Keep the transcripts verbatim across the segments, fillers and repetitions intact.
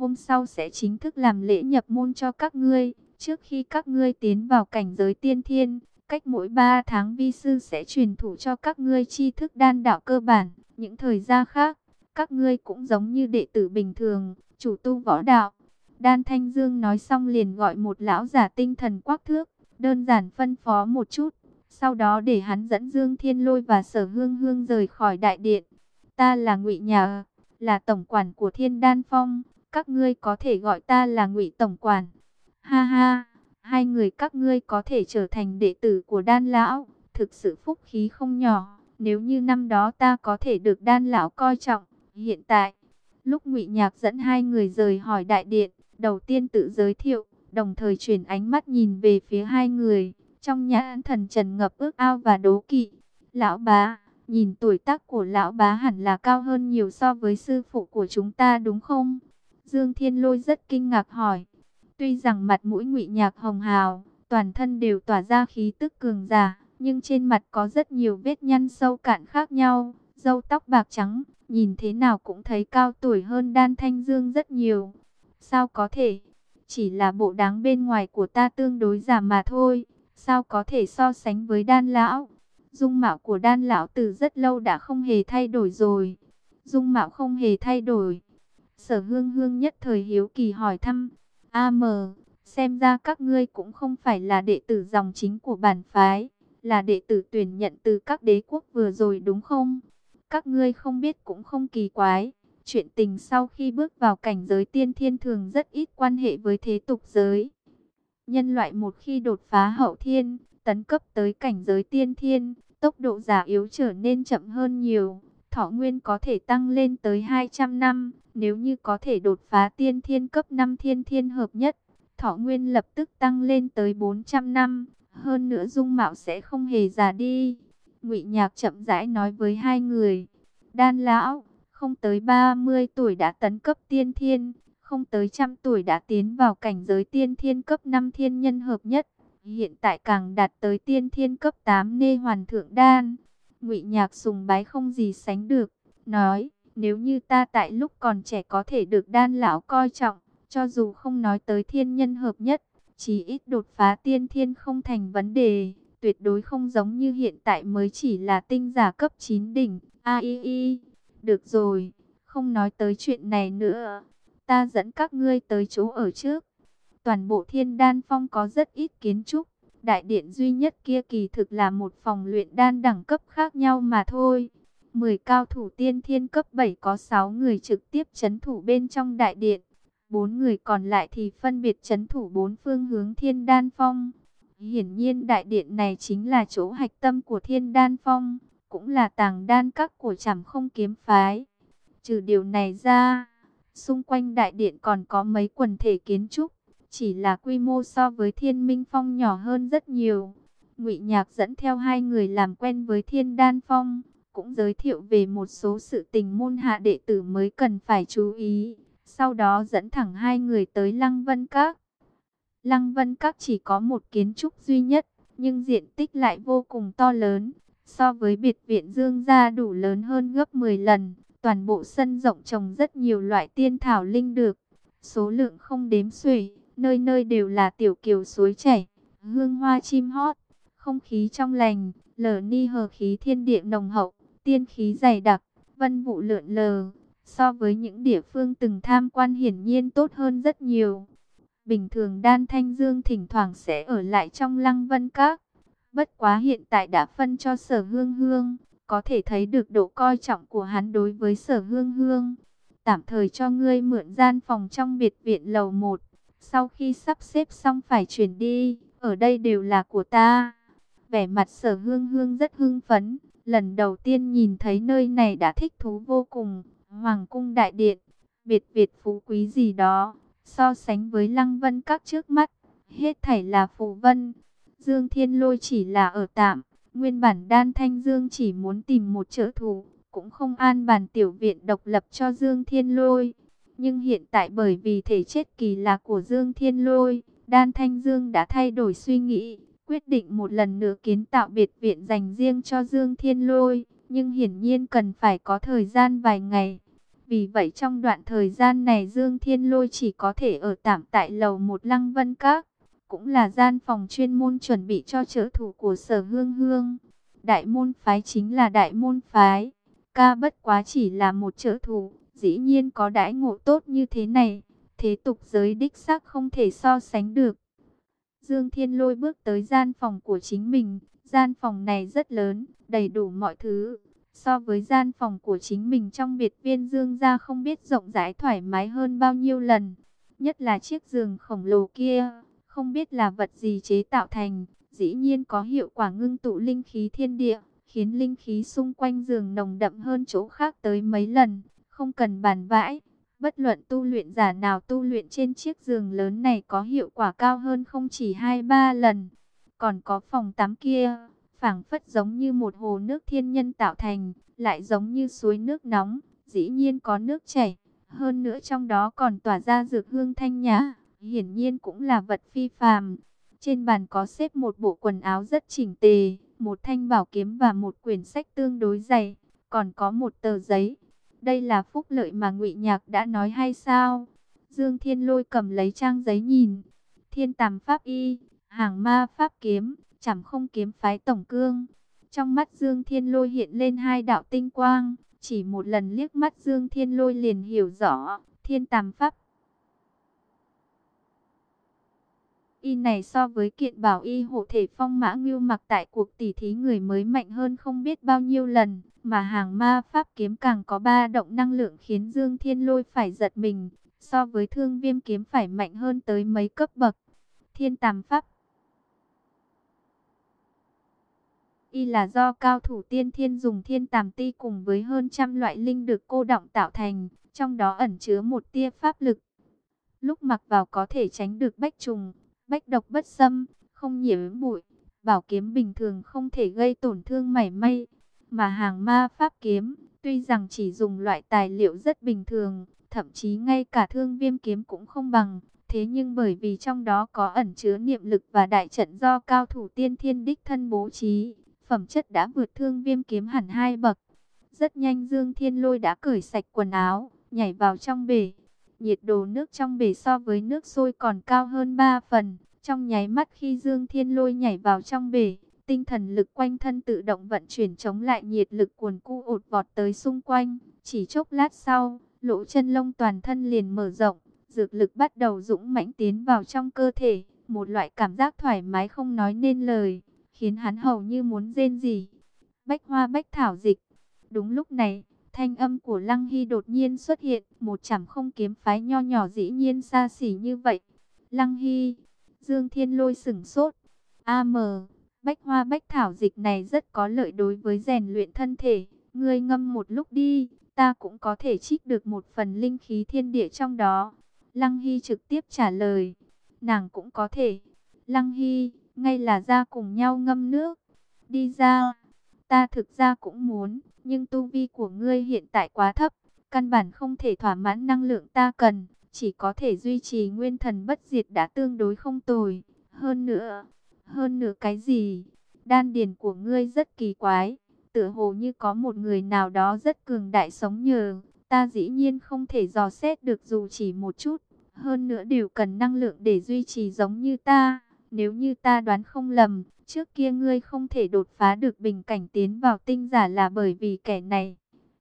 hôm sau sẽ chính thức làm lễ nhập môn cho các ngươi. Trước khi các ngươi tiến vào cảnh giới tiên thiên, cách mỗi ba tháng vi sư sẽ truyền thụ cho các ngươi tri thức đan đạo cơ bản. Những thời gian khác, các ngươi cũng giống như đệ tử bình thường, chủ tu võ đạo. Đan Thanh Dương nói xong liền gọi một lão giả tinh thần quắc thước, đơn giản phân phó một chút. Sau đó để hắn dẫn Dương Thiên Lôi và Sở Hương Hương rời khỏi đại điện. Ta là Ngụy Nhà, là tổng quản của Thiên Đan Phong. Các ngươi có thể gọi ta là Ngụy tổng quản. Ha ha, hai người các ngươi có thể trở thành đệ tử của Đan lão, thực sự phúc khí không nhỏ. Nếu như năm đó ta có thể được Đan lão coi trọng, hiện tại, lúc Ngụy Nhạc dẫn hai người rời khỏi đại điện, đầu tiên tự giới thiệu, đồng thời chuyển ánh mắt nhìn về phía hai người, trong nhãn thần trần ngập ước ao và đố kỵ. Lão bá, nhìn tuổi tác của lão bá hẳn là cao hơn nhiều so với sư phụ của chúng ta đúng không? Dương Thiên Lôi rất kinh ngạc hỏi. Tuy rằng mặt mũi Ngụy Nhạc hồng hào, toàn thân đều tỏa ra khí tức cường giả, nhưng trên mặt có rất nhiều vết nhăn sâu cạn khác nhau, râu tóc bạc trắng, nhìn thế nào cũng thấy cao tuổi hơn Đan Thanh Dương rất nhiều. Sao có thể? Chỉ là bộ dáng bên ngoài của ta tương đối giả mà thôi, sao có thể so sánh với Đan lão? Dung mạo của Đan lão từ rất lâu đã không hề thay đổi rồi. Dung mạo không hề thay đổi. Sở Hương Hương nhất thời hiếu kỳ hỏi thăm. A mờ, xem ra các ngươi cũng không phải là đệ tử dòng chính của bản phái, là đệ tử tuyển nhận từ các đế quốc vừa rồi đúng không? Các ngươi không biết cũng không kỳ quái. Chuyện tình sau khi bước vào cảnh giới tiên thiên thường rất ít quan hệ với thế tục giới. Nhân loại một khi đột phá hậu thiên, tấn cấp tới cảnh giới tiên thiên, tốc độ già yếu trở nên chậm hơn nhiều. Thọ nguyên có thể tăng lên tới hai trăm năm, nếu như có thể đột phá tiên thiên cấp năm thiên thiên hợp nhất, thọ nguyên lập tức tăng lên tới bốn trăm năm, hơn nữa dung mạo sẽ không hề già đi. Ngụy Nhạc chậm rãi nói với hai người, Đan lão, không tới ba mươi tuổi đã tấn cấp tiên thiên, không tới trăm tuổi đã tiến vào cảnh giới tiên thiên cấp năm thiên nhân hợp nhất, hiện tại càng đạt tới tiên thiên cấp tám nê hoàn thượng đan. Ngụy Nhạc sùng bái không gì sánh được, nói, nếu như ta tại lúc còn trẻ có thể được Đan lão coi trọng, cho dù không nói tới thiên nhân hợp nhất, chỉ ít đột phá tiên thiên không thành vấn đề, tuyệt đối không giống như hiện tại mới chỉ là tinh giả cấp chín đỉnh. A i i, được rồi, không nói tới chuyện này nữa, ta dẫn các ngươi tới chỗ ở trước. Toàn bộ Thiên Đan Phong có rất ít kiến trúc, đại điện duy nhất kia kỳ thực là một phòng luyện đan đẳng cấp khác nhau mà thôi. mười cao thủ tiên thiên cấp bảy có sáu người trực tiếp trấn thủ bên trong đại điện, bốn người còn lại thì phân biệt trấn thủ bốn phương hướng Thiên Đan Phong. Hiển nhiên đại điện này chính là chỗ hạch tâm của Thiên Đan Phong, cũng là tàng đan các của Trảm Không kiếm phái. Trừ điều này ra, xung quanh đại điện còn có mấy quần thể kiến trúc, chỉ là quy mô so với Thiên Minh Phong nhỏ hơn rất nhiều. Ngụy Nhạc dẫn theo hai người làm quen với Thiên Đan Phong, cũng giới thiệu về một số sự tình môn hạ đệ tử mới cần phải chú ý. Sau đó dẫn thẳng hai người tới Lăng Vân Các. Lăng Vân Các chỉ có một kiến trúc duy nhất, nhưng diện tích lại vô cùng to lớn. So với biệt viện Dương gia đủ lớn hơn gấp mười lần. Toàn bộ sân rộng trồng rất nhiều loại tiên thảo linh dược, số lượng không đếm xuể, nơi nơi đều là tiểu kiều suối chảy, hương hoa chim hót, không khí trong lành, lờ ni hờ khí thiên địa nồng hậu, tiên khí dày đặc, vân vụ lượn lờ. So với những địa phương từng tham quan hiển nhiên tốt hơn rất nhiều. Bình thường Đan Thanh Dương thỉnh thoảng sẽ ở lại trong Lăng Vân Các, bất quá hiện tại đã phân cho Sở Hương Hương. Có thể thấy được độ coi trọng của hắn đối với Sở Hương Hương. Tạm thời cho ngươi mượn gian phòng trong biệt viện lầu một. Sau khi sắp xếp xong phải chuyển đi. Ở đây đều là của ta. Vẻ mặt Sở Hương Hương rất hưng phấn. Lần đầu tiên nhìn thấy nơi này đã thích thú vô cùng. Hoàng cung đại điện, biệt viện phú quý gì đó, so sánh với Lăng Vân Các trước mắt, hết thảy là phù vân. Dương Thiên Lôi chỉ là ở tạm. Nguyên bản Đan Thanh Dương chỉ muốn tìm một trợ thủ, cũng không an bài tiểu viện độc lập cho Dương Thiên Lôi. Nhưng hiện tại bởi vì thể chất kỳ lạ của Dương Thiên Lôi, Đan Thanh Dương đã thay đổi suy nghĩ, quyết định một lần nữa kiến tạo biệt viện dành riêng cho Dương Thiên Lôi. Nhưng hiển nhiên cần phải có thời gian vài ngày. Vì vậy trong đoạn thời gian này Dương Thiên Lôi chỉ có thể ở tạm tại lầu một Lăng Vân Các, cũng là gian phòng chuyên môn chuẩn bị cho trợ thủ của Sở Hương Hương. Đại môn phái chính là đại môn phái, ca bất quá chỉ là một trợ thủ, dĩ nhiên có đãi ngộ tốt như thế này, thế tục giới đích xác không thể so sánh được. Dương Thiên Lôi bước tới gian phòng của chính mình, gian phòng này rất lớn, đầy đủ mọi thứ. So với gian phòng của chính mình trong biệt viên Dương gia không biết rộng rãi thoải mái hơn bao nhiêu lần. Nhất là chiếc giường khổng lồ kia, không biết là vật gì chế tạo thành, dĩ nhiên có hiệu quả ngưng tụ linh khí thiên địa, khiến linh khí xung quanh giường nồng đậm hơn chỗ khác tới mấy lần, không cần bàn vãi. Bất luận tu luyện giả nào tu luyện trên chiếc giường lớn này có hiệu quả cao hơn không chỉ hai ba lần. Còn có phòng tắm kia, phảng phất giống như một hồ nước thiên nhân tạo thành, lại giống như suối nước nóng, dĩ nhiên có nước chảy. Hơn nữa trong đó còn tỏa ra dược hương thanh nhã, hiển nhiên cũng là vật phi phàm. Trên bàn có xếp một bộ quần áo rất chỉnh tề, một thanh bảo kiếm và một quyển sách tương đối dày, còn có một tờ giấy. Đây là phúc lợi mà Ngụy Nhạc đã nói hay sao? Dương Thiên Lôi cầm lấy trang giấy nhìn. Thiên Tàm Pháp Y, Hàng Ma Pháp Kiếm, Trảm Không Kiếm Phái Tổng Cương. Trong mắt Dương Thiên Lôi hiện lên hai đạo tinh quang. Chỉ một lần liếc mắt Dương Thiên Lôi liền hiểu rõ. Thiên Tàm Pháp Y này so với kiện bảo y hộ thể Phong Mã Ngưu mặc tại cuộc tỉ thí người mới mạnh hơn không biết bao nhiêu lần. Mà Hàng Ma Pháp Kiếm càng có ba động năng lượng khiến Dương Thiên Lôi phải giật mình. So với Thương Viêm Kiếm phải mạnh hơn tới mấy cấp bậc. Thiên Tàm Pháp Y là do cao thủ tiên thiên dùng thiên tàm ti cùng với hơn trăm loại linh được cô đọng tạo thành, trong đó ẩn chứa một tia pháp lực. Lúc mặc vào có thể tránh được bách trùng, bách độc bất xâm, không nhiễm bụi. Bảo kiếm bình thường không thể gây tổn thương mảy may. Mà Hàng Ma Pháp Kiếm, tuy rằng chỉ dùng loại tài liệu rất bình thường, thậm chí ngay cả Thương Viêm Kiếm cũng không bằng. Thế nhưng bởi vì trong đó có ẩn chứa niệm lực và đại trận do cao thủ tiên thiên đích thân bố trí, phẩm chất đã vượt Thương Viêm Kiếm hẳn hai bậc. Rất nhanh Dương Thiên Lôi đã cởi sạch quần áo, nhảy vào trong bể. Nhiệt độ nước trong bể so với nước sôi còn cao hơn ba phần. Trong nháy mắt khi Dương Thiên Lôi nhảy vào trong bể, tinh thần lực quanh thân tự động vận chuyển chống lại nhiệt lực cuồn cu ột vọt tới xung quanh. Chỉ chốc lát sau, lỗ chân lông toàn thân liền mở rộng, dược lực bắt đầu dũng mãnh tiến vào trong cơ thể. Một loại cảm giác thoải mái không nói nên lời, khiến hắn hầu như muốn rên rỉ. Bách hoa bách thảo dịch. Đúng lúc này, thanh âm của Lăng Hy đột nhiên xuất hiện. Một Trảm Không Kiếm Phái nho nhỏ dĩ nhiên xa xỉ như vậy. Lăng Hy, Dương Thiên Lôi sửng sốt. A mờ, bách hoa bách thảo dịch này rất có lợi đối với rèn luyện thân thể. Ngươi ngâm một lúc đi, ta cũng có thể trích được một phần linh khí thiên địa trong đó. Lăng Hy trực tiếp trả lời. Nàng cũng có thể. Lăng Hy, ngay là ra cùng nhau ngâm nước. Đi ra. Ta thực ra cũng muốn, nhưng tu vi của ngươi hiện tại quá thấp, căn bản không thể thỏa mãn năng lượng ta cần, chỉ có thể duy trì nguyên thần bất diệt đã tương đối không tồi. Hơn nữa, hơn nữa cái gì? Đan điền của ngươi rất kỳ quái, tựa hồ như có một người nào đó rất cường đại sống nhờ, ta dĩ nhiên không thể dò xét được dù chỉ một chút. Hơn nữa đều cần năng lượng để duy trì giống như ta. Nếu như ta đoán không lầm, trước kia ngươi không thể đột phá được bình cảnh tiến vào tinh giả là bởi vì kẻ này.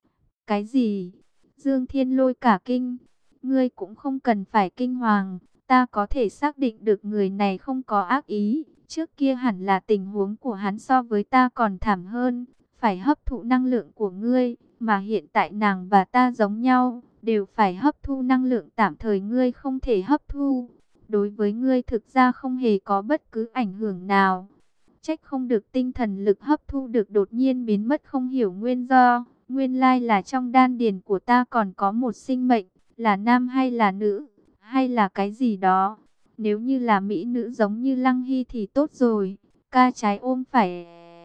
Cái gì? Dương Thiên Lôi cả kinh. Ngươi cũng không cần phải kinh hoàng. Ta có thể xác định được người này không có ác ý. Trước kia hẳn là tình huống của hắn so với ta còn thảm hơn. Phải hấp thụ năng lượng của ngươi. Mà hiện tại nàng và ta giống nhau. Đều phải hấp thu năng lượng tạm thời ngươi không thể hấp thu. Đối với ngươi thực ra không hề có bất cứ ảnh hưởng nào. Trách không được tinh thần lực hấp thu được đột nhiên biến mất không hiểu nguyên do. Nguyên lai là trong đan điền của ta còn có một sinh mệnh. Là nam hay là nữ, hay là cái gì đó. Nếu như là mỹ nữ giống như Lăng Hy thì tốt rồi. Ca trái ôm phải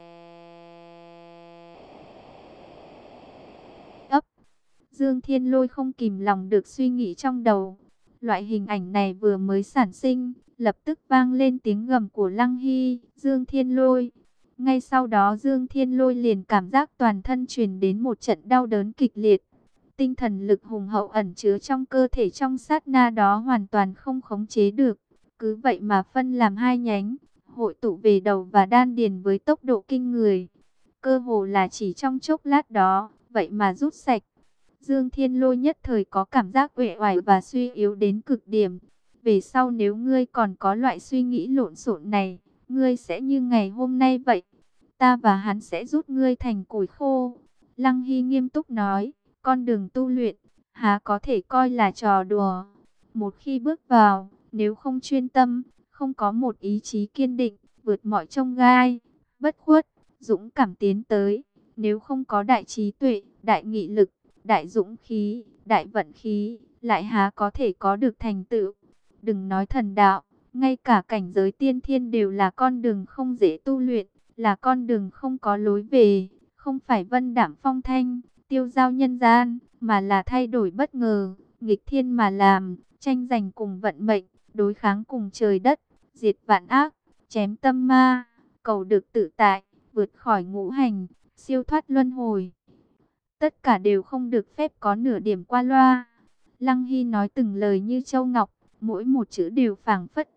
ấp. Dương Thiên Lôi không kìm lòng được suy nghĩ trong đầu. Loại hình ảnh này vừa mới sản sinh, lập tức vang lên tiếng gầm của Lăng Hy, Dương Thiên Lôi. Ngay sau đó Dương Thiên Lôi liền cảm giác toàn thân truyền đến một trận đau đớn kịch liệt. tinh thần lực hùng hậu ẩn chứa trong cơ thể trong sát na đó hoàn toàn không khống chế được. Cứ vậy mà phân làm hai nhánh, hội tụ về đầu và đan điền với tốc độ kinh người. Cơ hồ là chỉ trong chốc lát đó, vậy mà rút sạch. Dương Thiên Lôi nhất thời có cảm giác uể oải và suy yếu đến cực điểm. Về sau nếu ngươi còn có loại suy nghĩ lộn xộn này, ngươi sẽ như ngày hôm nay vậy. Ta và hắn sẽ rút ngươi thành củi khô. Lăng Hy nghiêm túc nói, con đường tu luyện, há có thể coi là trò đùa. Một khi bước vào, nếu không chuyên tâm, không có một ý chí kiên định, vượt mọi chông gai, bất khuất, dũng cảm tiến tới. Nếu không có đại trí tuệ, đại nghị lực, đại dũng khí, đại vận khí, lại há có thể có được thành tựu. Đừng nói thần đạo, ngay cả cảnh giới tiên thiên đều là con đường không dễ tu luyện, là con đường không có lối về, không phải vân đạm phong thanh, tiêu giao nhân gian, mà là thay đổi bất ngờ, nghịch thiên mà làm, tranh giành cùng vận mệnh, đối kháng cùng trời đất, diệt vạn ác, chém tâm ma, cầu được tự tại, vượt khỏi ngũ hành, siêu thoát luân hồi. Tất cả đều không được phép có nửa điểm qua loa. Lăng Hy nói từng lời như châu ngọc, mỗi một chữ đều phảng phất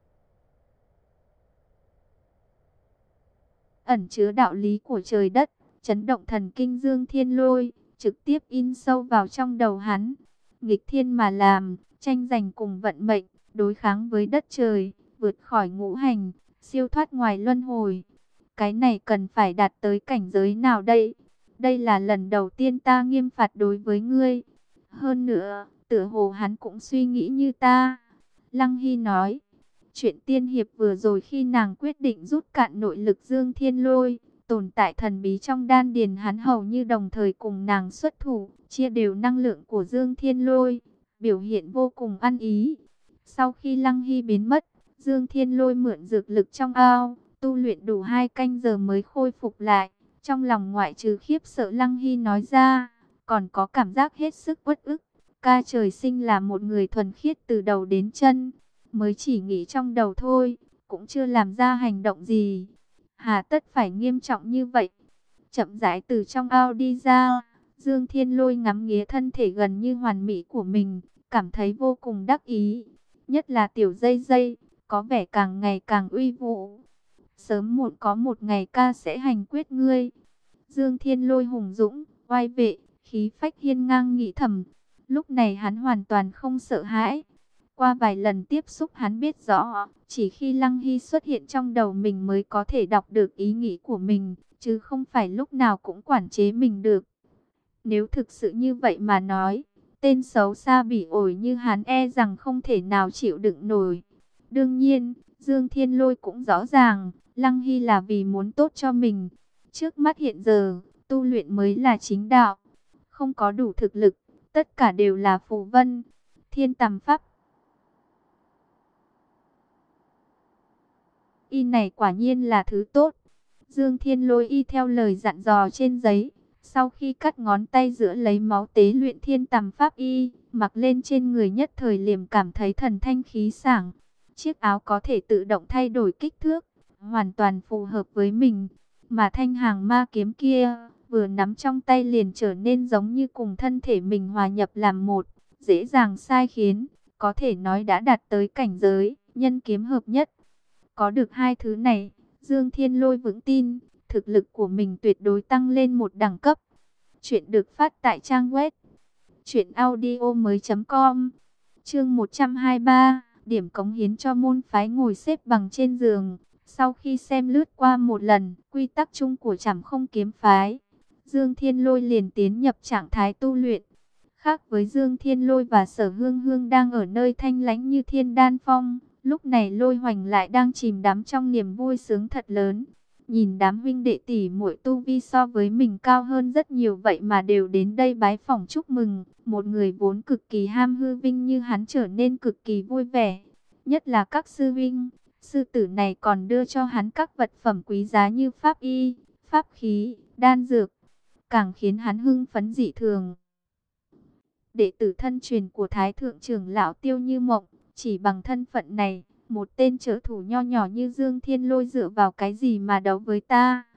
ẩn chứa đạo lý của trời đất, chấn động thần kinh Dương Thiên Lôi, trực tiếp in sâu vào trong đầu hắn. Nghịch thiên mà làm, tranh giành cùng vận mệnh, đối kháng với đất trời, vượt khỏi ngũ hành, siêu thoát ngoài luân hồi. Cái này cần phải đạt tới cảnh giới nào đây? Đây là lần đầu tiên ta nghiêm phạt đối với ngươi. Hơn nữa, tựa hồ hắn cũng suy nghĩ như ta. Lăng Hy nói, chuyện tiên hiệp vừa rồi khi nàng quyết định rút cạn nội lực Dương Thiên Lôi, tồn tại thần bí trong đan điền hắn hầu như đồng thời cùng nàng xuất thủ, chia đều năng lượng của Dương Thiên Lôi, biểu hiện vô cùng ăn ý. Sau khi Lăng Hy biến mất, Dương Thiên Lôi mượn dược lực trong ao, tu luyện đủ hai canh giờ mới khôi phục lại. Trong lòng ngoại trừ khiếp sợ Lăng Hy nói ra, còn có cảm giác hết sức uất ức. Ca trời sinh là một người thuần khiết từ đầu đến chân, mới chỉ nghĩ trong đầu thôi, cũng chưa làm ra hành động gì. Hà tất phải nghiêm trọng như vậy? Chậm rãi từ trong ao đi ra, Dương Thiên Lôi ngắm nghía thân thể gần như hoàn mỹ của mình, cảm thấy vô cùng đắc ý. Nhất là tiểu dây dây, có vẻ càng ngày càng uy vũ. Sớm muộn có một ngày ca sẽ hành quyết ngươi. Dương Thiên Lôi hùng dũng, oai vệ, khí phách hiên ngang nghĩ thầm. Lúc này hắn hoàn toàn không sợ hãi. Qua vài lần tiếp xúc hắn biết rõ, chỉ khi Lăng Hy xuất hiện trong đầu mình mới có thể đọc được ý nghĩ của mình, chứ không phải lúc nào cũng quản chế mình được. Nếu thực sự như vậy mà nói, tên xấu xa bỉ ổi như hắn e rằng không thể nào chịu đựng nổi. Đương nhiên, Dương Thiên Lôi cũng rõ ràng, Lăng Hy là vì muốn tốt cho mình. Trước mắt hiện giờ, tu luyện mới là chính đạo. Không có đủ thực lực, tất cả đều là phù vân, thiên tầm pháp. Y này quả nhiên là thứ tốt. Dương Thiên Lôi y theo lời dặn dò trên giấy. Sau khi cắt ngón tay giữa lấy máu tế luyện thiên tầm pháp y, mặc lên trên người nhất thời liền cảm thấy thần thanh khí sảng. Chiếc áo có thể tự động thay đổi kích thước, hoàn toàn phù hợp với mình. Mà thanh hàng ma kiếm kia, vừa nắm trong tay liền trở nên giống như cùng thân thể mình hòa nhập làm một, dễ dàng sai khiến, có thể nói đã đạt tới cảnh giới nhân kiếm hợp nhất. Có được hai thứ này, Dương Thiên Lôi vững tin, thực lực của mình tuyệt đối tăng lên một đẳng cấp. Chuyện được phát tại trang web truyện audio mới chấm com. Chương một trăm hai mươi ba, điểm cống hiến cho môn phái. Ngồi xếp bằng trên giường, sau khi xem lướt qua một lần quy tắc chung của Trảm Không kiếm phái, Dương Thiên Lôi liền tiến nhập trạng thái tu luyện. Khác với Dương Thiên Lôi và Sở Hương Hương đang ở nơi thanh lãnh như Thiên Đan Phong, lúc này Lôi Hoành lại đang chìm đắm trong niềm vui sướng thật lớn. Nhìn đám huynh đệ tỷ muội tu vi so với mình cao hơn rất nhiều vậy mà đều đến đây bái phỏng chúc mừng. Một người vốn cực kỳ ham hư vinh như hắn trở nên cực kỳ vui vẻ. Nhất là các sư huynh, sư tử này còn đưa cho hắn các vật phẩm quý giá như pháp y, pháp khí, đan dược, càng khiến hắn hưng phấn dị thường. Đệ tử thân truyền của Thái Thượng trưởng lão Tiêu Như Mộng, chỉ bằng thân phận này, một tên trợ thủ nho nhỏ như Dương Thiên Lôi dựa vào cái gì mà đấu với ta?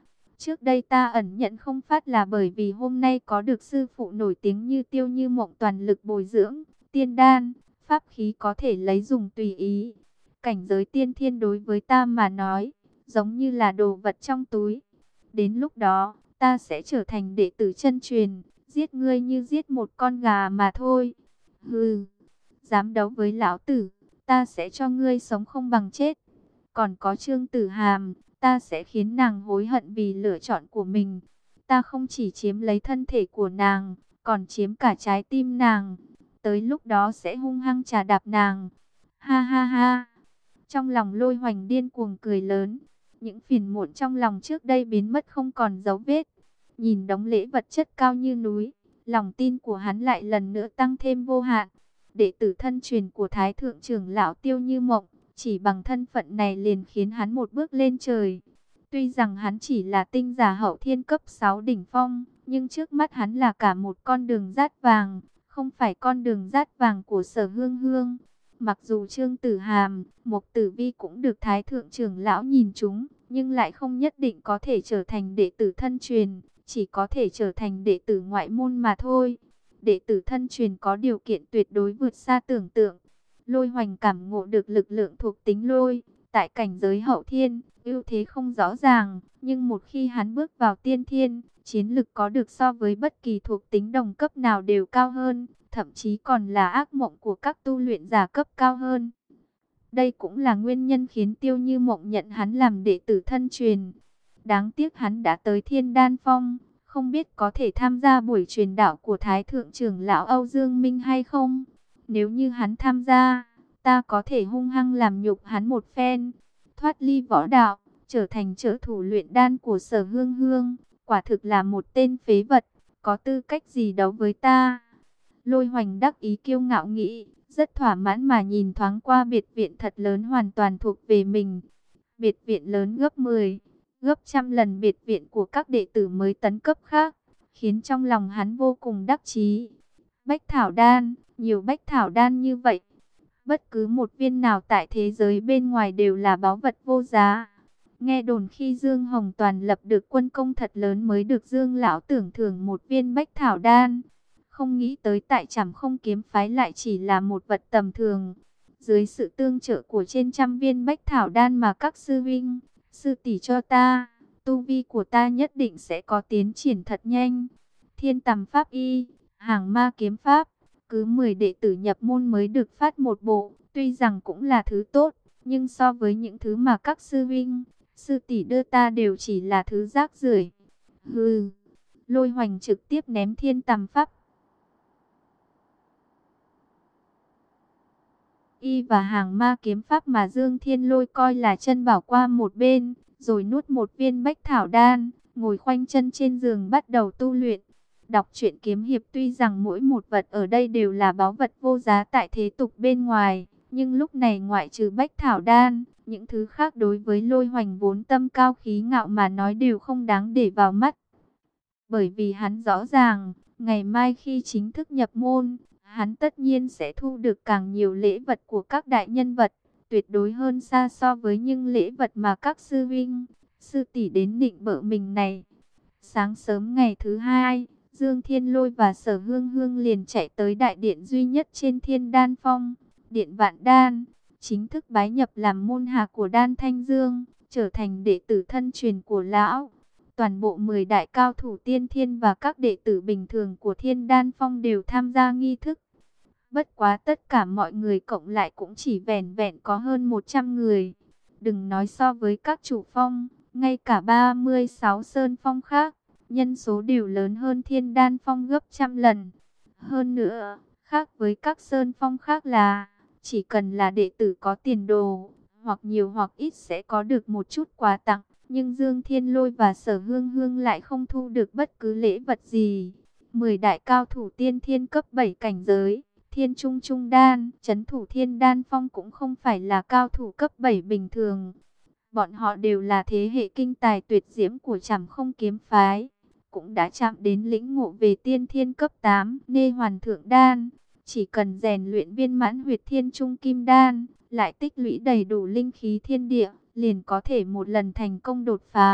Trước đây ta ẩn nhận không phát là bởi vì hôm nay có được sư phụ nổi tiếng như Tiêu Như Mộng toàn lực bồi dưỡng, tiên đan, pháp khí có thể lấy dùng tùy ý. Cảnh giới tiên thiên đối với ta mà nói, giống như là đồ vật trong túi. Đến lúc đó, ta sẽ trở thành đệ tử chân truyền, giết ngươi như giết một con gà mà thôi. Hừ, dám đấu với lão tử, ta sẽ cho ngươi sống không bằng chết. Còn có Trương Tử Hàm, ta sẽ khiến nàng hối hận vì lựa chọn của mình. Ta không chỉ chiếm lấy thân thể của nàng, còn chiếm cả trái tim nàng. Tới lúc đó sẽ hung hăng trà đạp nàng. Ha ha ha. Trong lòng Lôi Hoành điên cuồng cười lớn. Những phiền muộn trong lòng trước đây biến mất không còn dấu vết. Nhìn đống lễ vật chất cao như núi, lòng tin của hắn lại lần nữa tăng thêm vô hạn. Đệ tử thân truyền của Thái Thượng trưởng lão Tiêu Như Mộng, chỉ bằng thân phận này liền khiến hắn một bước lên trời. Tuy rằng hắn chỉ là tinh giả hậu thiên cấp sáu đỉnh phong, nhưng trước mắt hắn là cả một con đường dát vàng, không phải con đường dát vàng của Sở Hương Hương. Mặc dù Trương Tử Hàm, Mộc Tử Vi cũng được Thái Thượng trưởng lão nhìn trúng, nhưng lại không nhất định có thể trở thành đệ tử thân truyền, chỉ có thể trở thành đệ tử ngoại môn mà thôi. Đệ tử thân truyền có điều kiện tuyệt đối vượt xa tưởng tượng. Lôi Hoành cảm ngộ được lực lượng thuộc tính lôi, tại cảnh giới hậu thiên, ưu thế không rõ ràng, nhưng một khi hắn bước vào tiên thiên, chiến lực có được so với bất kỳ thuộc tính đồng cấp nào đều cao hơn, thậm chí còn là ác mộng của các tu luyện giả cấp cao hơn. Đây cũng là nguyên nhân khiến Tiêu Như Mộng nhận hắn làm đệ tử thân truyền. Đáng tiếc hắn đã tới Thiên Đan Phong, không biết có thể tham gia buổi truyền đạo của Thái Thượng trưởng lão Âu Dương Minh hay không. Nếu như hắn tham gia, ta có thể hung hăng làm nhục hắn một phen, thoát ly võ đạo, trở thành trợ thủ luyện đan của Sở Hương Hương. Quả thực là một tên phế vật, có tư cách gì đấu với ta. Lôi Hoành đắc ý kiêu ngạo nghĩ, rất thỏa mãn mà nhìn thoáng qua biệt viện thật lớn hoàn toàn thuộc về mình. Biệt viện lớn gấp mười, gấp trăm lần biệt viện của các đệ tử mới tấn cấp khác, khiến trong lòng hắn vô cùng đắc chí. Bách Thảo Đan, nhiều Bách Thảo Đan như vậy, bất cứ một viên nào tại thế giới bên ngoài đều là báu vật vô giá. Nghe đồn khi Dương Hồng Toàn lập được quân công thật lớn mới được Dương lão tưởng thưởng một viên Bách Thảo Đan. Không nghĩ tới tại Trảm Không Kiếm phái lại chỉ là một vật tầm thường. Dưới sự tương trợ của trên trăm viên Bách Thảo Đan mà các sư huynh, sư tỷ cho ta, tu vi của ta nhất định sẽ có tiến triển thật nhanh. Thiên Tầm Pháp Y, Hàng Ma Kiếm Pháp, cứ mười đệ tử nhập môn mới được phát một bộ, tuy rằng cũng là thứ tốt, nhưng so với những thứ mà các sư huynh, sư tỷ đưa ta đều chỉ là thứ rác rưởi. Hừ. Lôi Hoành trực tiếp ném Thiên Tầm Pháp Y và Hàng Ma Kiếm Pháp mà Dương Thiên Lôi coi là chân bảo qua một bên, rồi nuốt một viên Bách Thảo Đan, ngồi khoanh chân trên giường bắt đầu tu luyện. Đọc truyện kiếm hiệp, tuy rằng mỗi một vật ở đây đều là báu vật vô giá tại thế tục bên ngoài, nhưng lúc này ngoại trừ Bách Thảo Đan, những thứ khác đối với Lôi Hoành vốn tâm cao khí ngạo mà nói đều không đáng để vào mắt. Bởi vì hắn rõ ràng, ngày mai khi chính thức nhập môn, hắn tất nhiên sẽ thu được càng nhiều lễ vật của các đại nhân vật, tuyệt đối hơn xa so với những lễ vật mà các sư huynh, sư tỷ đến nịnh bợ mình này. Sáng sớm ngày thứ hai, Dương Thiên Lôi và Sở Hương Hương liền chạy tới đại điện duy nhất trên Thiên Đan Phong, Điện Vạn Đan, chính thức bái nhập làm môn hạ của Đan Thanh Dương, trở thành đệ tử thân truyền của lão. Toàn bộ mười đại cao thủ tiên thiên và các đệ tử bình thường của Thiên Đan Phong đều tham gia nghi thức. Bất quá tất cả mọi người cộng lại cũng chỉ vẻn vẹn có hơn một trăm người. Đừng nói so với các chủ phong, ngay cả ba mươi sáu sơn phong khác, nhân số đều lớn hơn Thiên Đan Phong gấp trăm lần. Hơn nữa, khác với các sơn phong khác là, chỉ cần là đệ tử có tiền đồ, hoặc nhiều hoặc ít sẽ có được một chút quà tặng. Nhưng Dương Thiên Lôi và Sở Hương Hương lại không thu được bất cứ lễ vật gì. Mười đại cao thủ tiên thiên cấp bảy cảnh giới, Thiên Trung Trung Đan, trấn thủ Thiên Đan Phong cũng không phải là cao thủ cấp bảy bình thường. Bọn họ đều là thế hệ kinh tài tuyệt diễm của Trảm Không Kiếm phái, cũng đã chạm đến lĩnh ngộ về tiên thiên cấp tám, Nê Hoàn Thượng Đan. Chỉ cần rèn luyện viên mãn huyệt Thiên Trung Kim Đan, lại tích lũy đầy đủ linh khí thiên địa, liền có thể một lần thành công đột phá,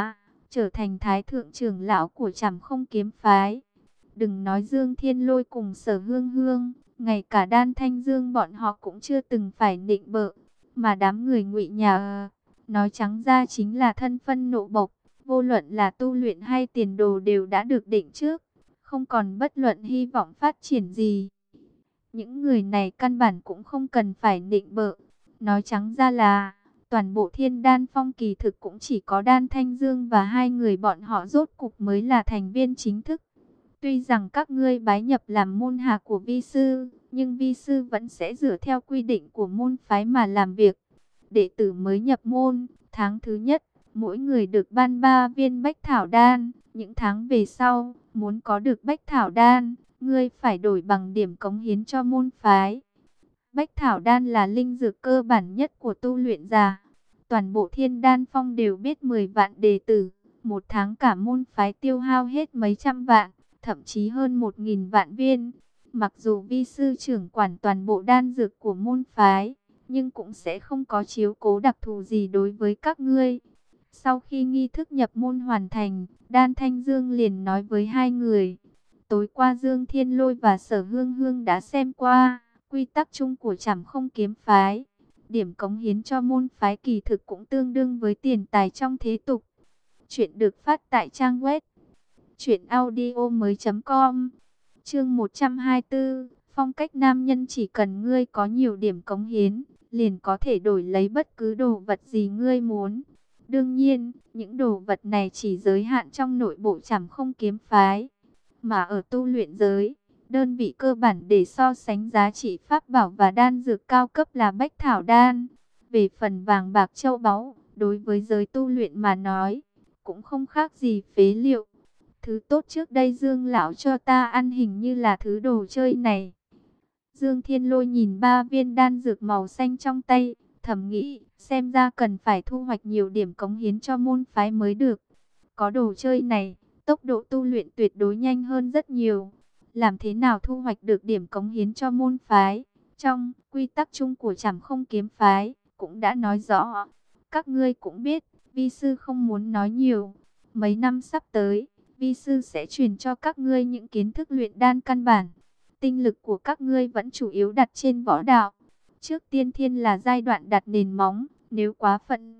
trở thành thái thượng trưởng lão của Trảm Không kiếm phái. Đừng nói Dương Thiên Lôi cùng Sở Hương Hương, ngay cả Đan Thanh Dương bọn họ cũng chưa từng phải nịnh bợ, mà đám người Ngụy nhà, nói trắng ra chính là thân phân nộ bộc, vô luận là tu luyện hay tiền đồ đều đã được định trước, không còn bất luận hy vọng phát triển gì. Những người này căn bản cũng không cần phải nịnh bợ, nói trắng ra là toàn bộ Thiên Đan Phong kỳ thực cũng chỉ có Đan Thanh Dương và hai người bọn họ rốt cục mới là thành viên chính thức. Tuy rằng các ngươi bái nhập làm môn hạ của vi sư, nhưng vi sư vẫn sẽ dựa theo quy định của môn phái mà làm việc. Đệ tử mới nhập môn, tháng thứ nhất, mỗi người được ban ba viên bách thảo đan. Những tháng về sau, muốn có được bách thảo đan, ngươi phải đổi bằng điểm cống hiến cho môn phái. Bách thảo đan là linh dược cơ bản nhất của tu luyện giả. Toàn bộ Thiên Đan Phong đều biết mười vạn đệ tử, một tháng cả môn phái tiêu hao hết mấy trăm vạn, thậm chí hơn một nghìn vạn viên. Mặc dù vi sư trưởng quản toàn bộ đan dược của môn phái, nhưng cũng sẽ không có chiếu cố đặc thù gì đối với các ngươi. Sau khi nghi thức nhập môn hoàn thành, Đan Thanh Dương liền nói với hai người. Tối qua Dương Thiên Lôi và Sở Hương Hương đã xem qua quy tắc chung của Trảm Không kiếm phái. Điểm cống hiến cho môn phái kỳ thực cũng tương đương với tiền tài trong thế tục. Chuyện được phát tại trang web truyện audio mới chấm com. Chương một trăm hai mươi tư, phong cách nam nhân, chỉ cần ngươi có nhiều điểm cống hiến, liền có thể đổi lấy bất cứ đồ vật gì ngươi muốn. Đương nhiên, những đồ vật này chỉ giới hạn trong nội bộ Trảm Không kiếm phái. Mà ở tu luyện giới, đơn vị cơ bản để so sánh giá trị pháp bảo và đan dược cao cấp là bách thảo đan. Về phần vàng bạc châu báu, đối với giới tu luyện mà nói, cũng không khác gì phế liệu. Thứ tốt trước đây Dương lão cho ta ăn hình như là thứ đồ chơi này. Dương Thiên Lôi nhìn ba viên đan dược màu xanh trong tay, thầm nghĩ, xem ra cần phải thu hoạch nhiều điểm cống hiến cho môn phái mới được. Có đồ chơi này, tốc độ tu luyện tuyệt đối nhanh hơn rất nhiều. Làm thế nào thu hoạch được điểm cống hiến cho môn phái? Trong quy tắc chung của Trảm Không kiếm phái, cũng đã nói rõ. Các ngươi cũng biết, vi sư không muốn nói nhiều. Mấy năm sắp tới, vi sư sẽ truyền cho các ngươi những kiến thức luyện đan căn bản. Tinh lực của các ngươi vẫn chủ yếu đặt trên võ đạo. Trước tiên thiên là giai đoạn đặt nền móng, nếu quá phận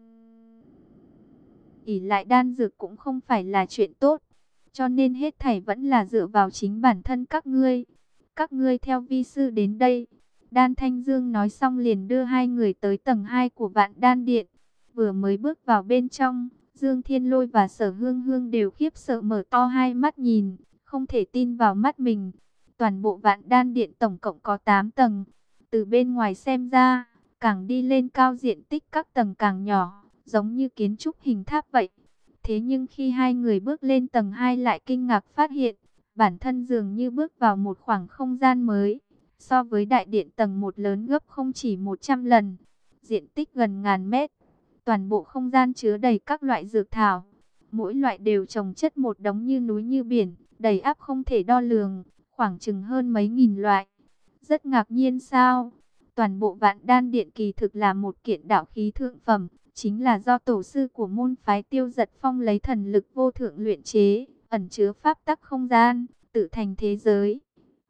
ỷ lại đan dược cũng không phải là chuyện tốt. Cho nên hết thảy vẫn là dựa vào chính bản thân các ngươi. Các ngươi theo vi sư đến đây. Đan Thanh Dương nói xong liền đưa hai người tới tầng hai của Vạn Đan Điện. Vừa mới bước vào bên trong, Dương Thiên Lôi và Sở Hương Hương đều khiếp sợ mở to hai mắt nhìn, không thể tin vào mắt mình. Toàn bộ Vạn Đan Điện tổng cộng có tám tầng. Từ bên ngoài xem ra, càng đi lên cao diện tích các tầng càng nhỏ, giống như kiến trúc hình tháp vậy. Thế nhưng khi hai người bước lên tầng hai lại kinh ngạc phát hiện, bản thân dường như bước vào một khoảng không gian mới. So với đại điện tầng một lớn gấp không chỉ một trăm lần, diện tích gần ngàn mét. Toàn bộ không gian chứa đầy các loại dược thảo, mỗi loại đều chồng chất một đống như núi như biển, đầy áp không thể đo lường, khoảng chừng hơn mấy nghìn loại. Rất ngạc nhiên sao? Toàn bộ Vạn Đan Điện kỳ thực là một kiện đạo khí thượng phẩm, chính là do tổ sư của môn phái Tiêu Giật Phong lấy thần lực vô thượng luyện chế, ẩn chứa pháp tắc không gian, tự thành thế giới.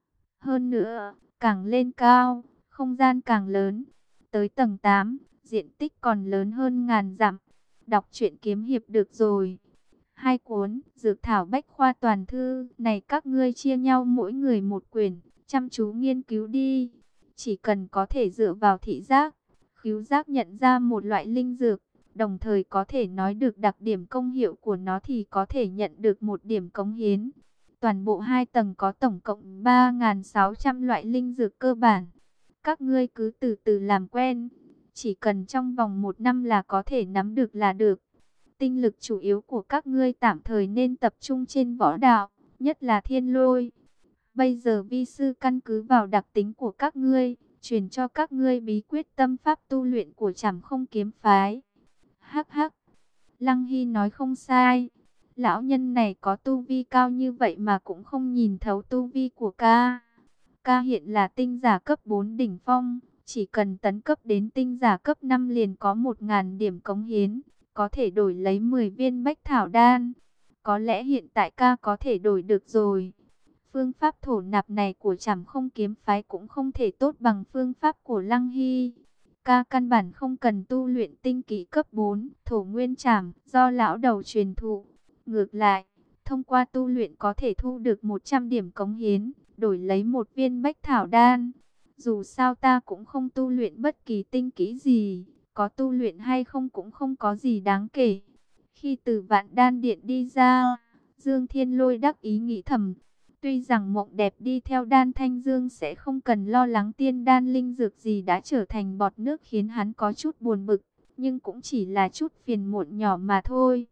Hơn nữa, càng lên cao, không gian càng lớn. Tới tầng tám, diện tích còn lớn hơn ngàn dặm. Đọc truyện kiếm hiệp được rồi. Hai cuốn Dược Thảo Bách Khoa Toàn Thư này các ngươi chia nhau mỗi người một quyển, chăm chú nghiên cứu đi. Chỉ cần có thể dựa vào thị giác, khứu giác nhận ra một loại linh dược, đồng thời có thể nói được đặc điểm công hiệu của nó thì có thể nhận được một điểm cống hiến. Toàn bộ hai tầng có tổng cộng ba nghìn sáu trăm loại linh dược cơ bản. Các ngươi cứ từ từ làm quen, chỉ cần trong vòng một năm là có thể nắm được là được. Tinh lực chủ yếu của các ngươi tạm thời nên tập trung trên võ đạo, nhất là thiên lôi. Bây giờ vi sư căn cứ vào đặc tính của các ngươi, truyền cho các ngươi bí quyết tâm pháp tu luyện của Trảm Không kiếm phái. Hắc hắc, Lăng Hy nói không sai. Lão nhân này có tu vi cao như vậy mà cũng không nhìn thấu tu vi của ca. Ca hiện là tinh giả cấp bốn đỉnh phong, chỉ cần tấn cấp đến tinh giả cấp năm liền có một nghìn điểm cống hiến. có thể đổi lấy mười viên bách thảo đan. Có lẽ hiện tại ca có thể đổi được rồi. Phương pháp thổ nạp này của Trảm Không kiếm phái cũng không thể tốt bằng phương pháp của Lăng Hy. Ca căn bản không cần tu luyện tinh kỹ cấp bốn, thổ nguyên trảm, do lão đầu truyền thụ. Ngược lại, thông qua tu luyện có thể thu được một trăm điểm cống hiến, đổi lấy một viên bách thảo đan. Dù sao ta cũng không tu luyện bất kỳ tinh kỹ gì, có tu luyện hay không cũng không có gì đáng kể. Khi từ Vạn Đan Điện đi ra, Dương Thiên Lôi đắc ý nghĩ thầm. Tuy rằng Mộng Đẹp đi theo Đan Thanh Dương sẽ không cần lo lắng tiên đan linh dược gì đã trở thành bọt nước khiến hắn có chút buồn bực, nhưng cũng chỉ là chút phiền muộn nhỏ mà thôi.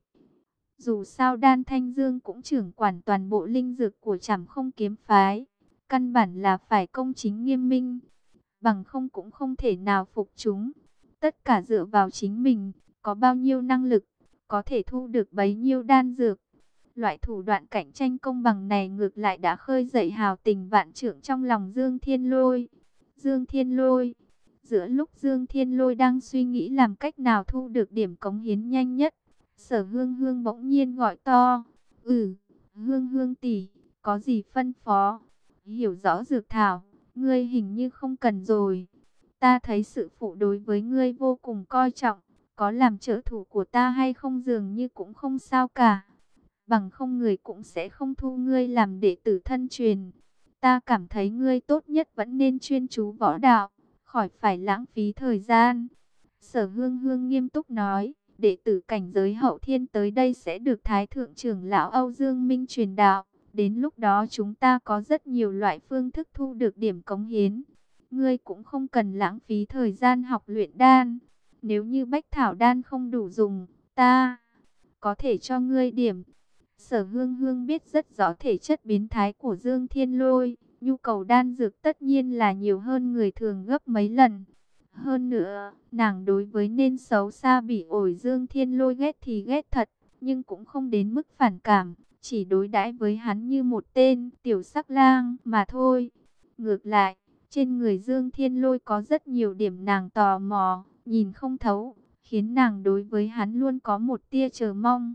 Dù sao Đan Thanh Dương cũng trưởng quản toàn bộ linh dược của Trảm Không kiếm phái, căn bản là phải công chính nghiêm minh, bằng không cũng không thể nào phục chúng. Tất cả dựa vào chính mình, có bao nhiêu năng lực, có thể thu được bấy nhiêu đan dược. Loại thủ đoạn cạnh tranh công bằng này ngược lại đã khơi dậy hào tình vạn trượng trong lòng Dương Thiên Lôi. Dương Thiên Lôi. Giữa lúc Dương Thiên Lôi đang suy nghĩ làm cách nào thu được điểm cống hiến nhanh nhất, Sở Hương Hương bỗng nhiên gọi to. Ừ, Hương Hương tỷ, có gì phân phó? Hiểu rõ dược thảo, ngươi hình như không cần rồi. Ta thấy sự phụ đối với ngươi vô cùng coi trọng, có làm trợ thủ của ta hay không dường như cũng không sao cả. Bằng không người cũng sẽ không thu ngươi làm đệ tử thân truyền. Ta cảm thấy ngươi tốt nhất vẫn nên chuyên chú võ đạo, khỏi phải lãng phí thời gian. Sở Hương Hương nghiêm túc nói, đệ tử cảnh giới hậu thiên tới đây sẽ được Thái Thượng trưởng lão Âu Dương Minh truyền đạo. Đến lúc đó chúng ta có rất nhiều loại phương thức thu được điểm cống hiến. Ngươi cũng không cần lãng phí thời gian học luyện đan. Nếu như bách thảo đan không đủ dùng, ta có thể cho ngươi điểm. Sở Hương Hương biết rất rõ thể chất biến thái của Dương Thiên Lôi, nhu cầu đan dược tất nhiên là nhiều hơn người thường gấp mấy lần. Hơn nữa, nàng đối với nên xấu xa bỉ ổi Dương Thiên Lôi ghét thì ghét thật, nhưng cũng không đến mức phản cảm, chỉ đối đãi với hắn như một tên tiểu sắc lang mà thôi. Ngược lại, trên người Dương Thiên Lôi có rất nhiều điểm nàng tò mò, nhìn không thấu, khiến nàng đối với hắn luôn có một tia chờ mong.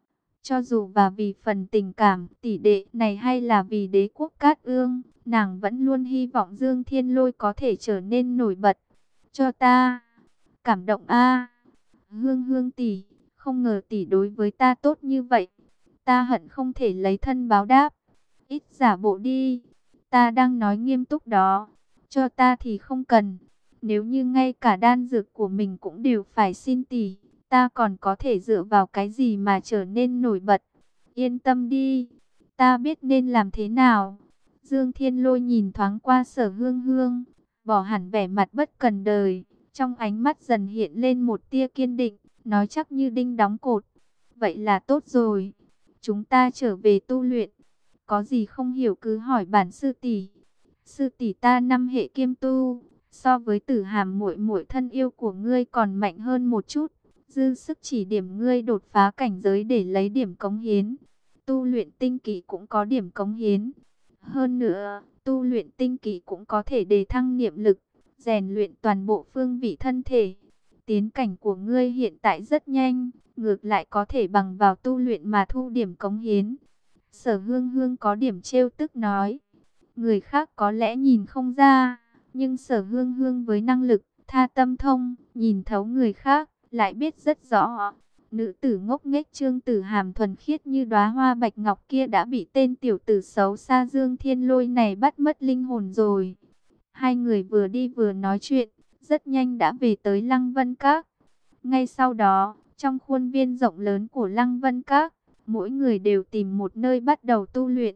Cho dù và vì phần tình cảm tỷ đệ này hay là vì đế quốc Cát Ương, nàng vẫn luôn hy vọng Dương Thiên Lôi có thể trở nên nổi bật. Cho ta cảm động a. Hương Hương tỷ, không ngờ tỷ đối với ta tốt như vậy. Ta hận không thể lấy thân báo đáp. Ít giả bộ đi. Ta đang nói nghiêm túc đó. Cho ta thì không cần. Nếu như ngay cả đan dược của mình cũng đều phải xin tỷ, ta còn có thể dựa vào cái gì mà trở nên nổi bật. Yên tâm đi, ta biết nên làm thế nào. Dương Thiên Lôi nhìn thoáng qua Sở Hương Hương, bỏ hẳn vẻ mặt bất cần đời, trong ánh mắt dần hiện lên một tia kiên định, nói chắc như đinh đóng cột. Vậy là tốt rồi, chúng ta trở về tu luyện. Có gì không hiểu cứ hỏi bản sư tỷ. Sư tỷ ta năm hệ kiêm tu, so với Tử Hàm muội muội thân yêu của ngươi còn mạnh hơn một chút. Dư sức chỉ điểm ngươi đột phá cảnh giới để lấy điểm cống hiến. Tu luyện tinh kỹ cũng có điểm cống hiến. Hơn nữa, tu luyện tinh kỹ cũng có thể đề thăng niệm lực, rèn luyện toàn bộ phương vị thân thể. Tiến cảnh của ngươi hiện tại rất nhanh, ngược lại có thể bằng vào tu luyện mà thu điểm cống hiến. Sở Hương Hương có điểm trêu tức nói. Người khác có lẽ nhìn không ra, nhưng Sở Hương Hương với năng lực tha tâm thông, nhìn thấu người khác, lại biết rất rõ. Nữ tử ngốc nghếch Trương Tử Hàm thuần khiết như đóa hoa bạch ngọc kia đã bị tên tiểu tử xấu xa Dương Thiên Lôi này bắt mất linh hồn rồi. Hai người vừa đi vừa nói chuyện, rất nhanh đã về tới Lăng Vân Các. Ngay sau đó, trong khuôn viên rộng lớn của Lăng Vân Các, mỗi người đều tìm một nơi bắt đầu tu luyện.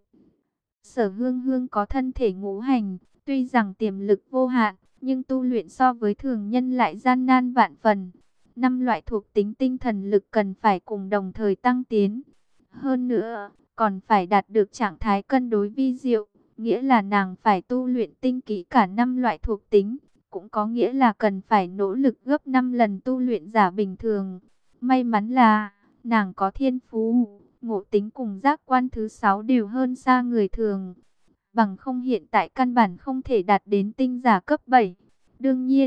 Sở Hương Hương có thân thể ngũ hành, tuy rằng tiềm lực vô hạn, nhưng tu luyện so với thường nhân lại gian nan vạn phần. Năm loại thuộc tính tinh thần lực cần phải cùng đồng thời tăng tiến. Hơn nữa, còn phải đạt được trạng thái cân đối vi diệu, nghĩa là nàng phải tu luyện tinh kỹ cả năm loại thuộc tính, cũng có nghĩa là cần phải nỗ lực gấp năm lần tu luyện giả bình thường. May mắn là, nàng có thiên phú, ngộ tính cùng giác quan thứ sáu đều hơn xa người thường. Bằng không hiện tại căn bản không thể đạt đến tinh giả cấp bảy. Đương nhiên,